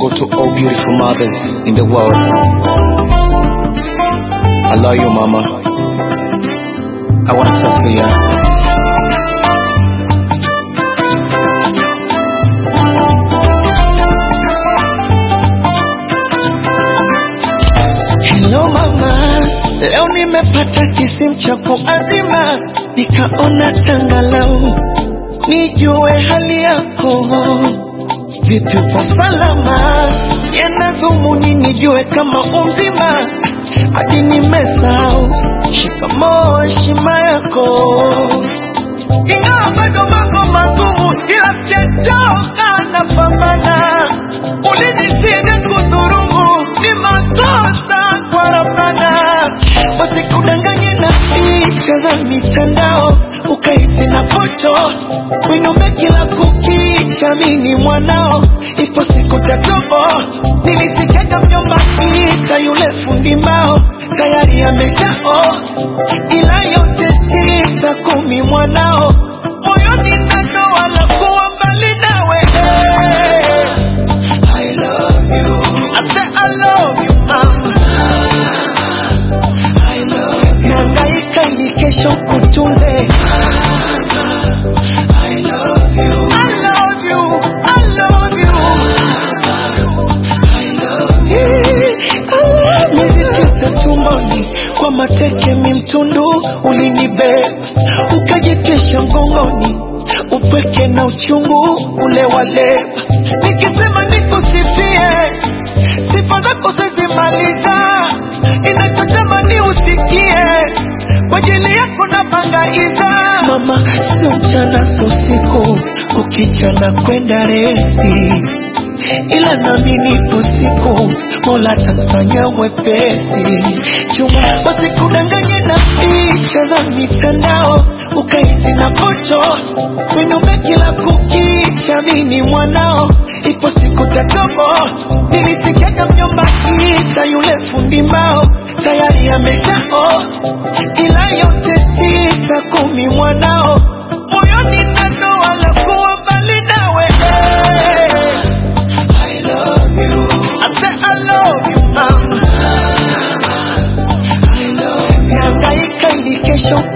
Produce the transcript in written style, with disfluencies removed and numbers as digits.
go to all beautiful mothers in the world. I love you, mama. I want to talk to you. Hello mama, leo nimepata kisimu cha kuazima, nikaona tangalau nijue hali yako. Vipi upo salama? Yana dhumuni nijue kama umzima, hadi nimesahau shikamoo heshima yako. Ingawa bado mambo magumu, ila sijachoka napambana. Ulinisaidia kudhurumu, ni makosa kwa Rabbana. Wasikudanganye na picha za mitandao, ukahisi na pocho winume kila kukicha. Mini mwanao, ipo siku tatobo. Nilisikiaga mjomba Isa yule fundi mbao tayari ameshao, ila yote 9 mwanao moyoni nado wala kuwa mbali nawe. I love you, I say I love you mama. I love you, nangaika ili kesho kutunze. I love you, I love you, I love you, I love you. Miezi 9 tumboni kwa mateke mimtundu, ulinibeba ukajitwisha mgongoni, upweke na uchungu ule wale. Nikisema nikusifie, sifa zako sizimaliza, inachotamani usikie, kwa ajili yako napangaiza. Mama, sio mchana sio usiku, ukichana kwenda resi, ila nami nipo siku, Mola tafanya wepesi. Chuma wasikudanganye na picha za mitandao, ukahisi na pocho winume kila kukicha. Mini mwanao, ipo siku tatobo. Nilisikiaga mjomba Isa yule fundi mbao tayari ameshao, ila yote 9 mwanao moyoni nado wala kuwa mbali nawe. I love you, I say I love you mama. I love you, nangaika ili kesho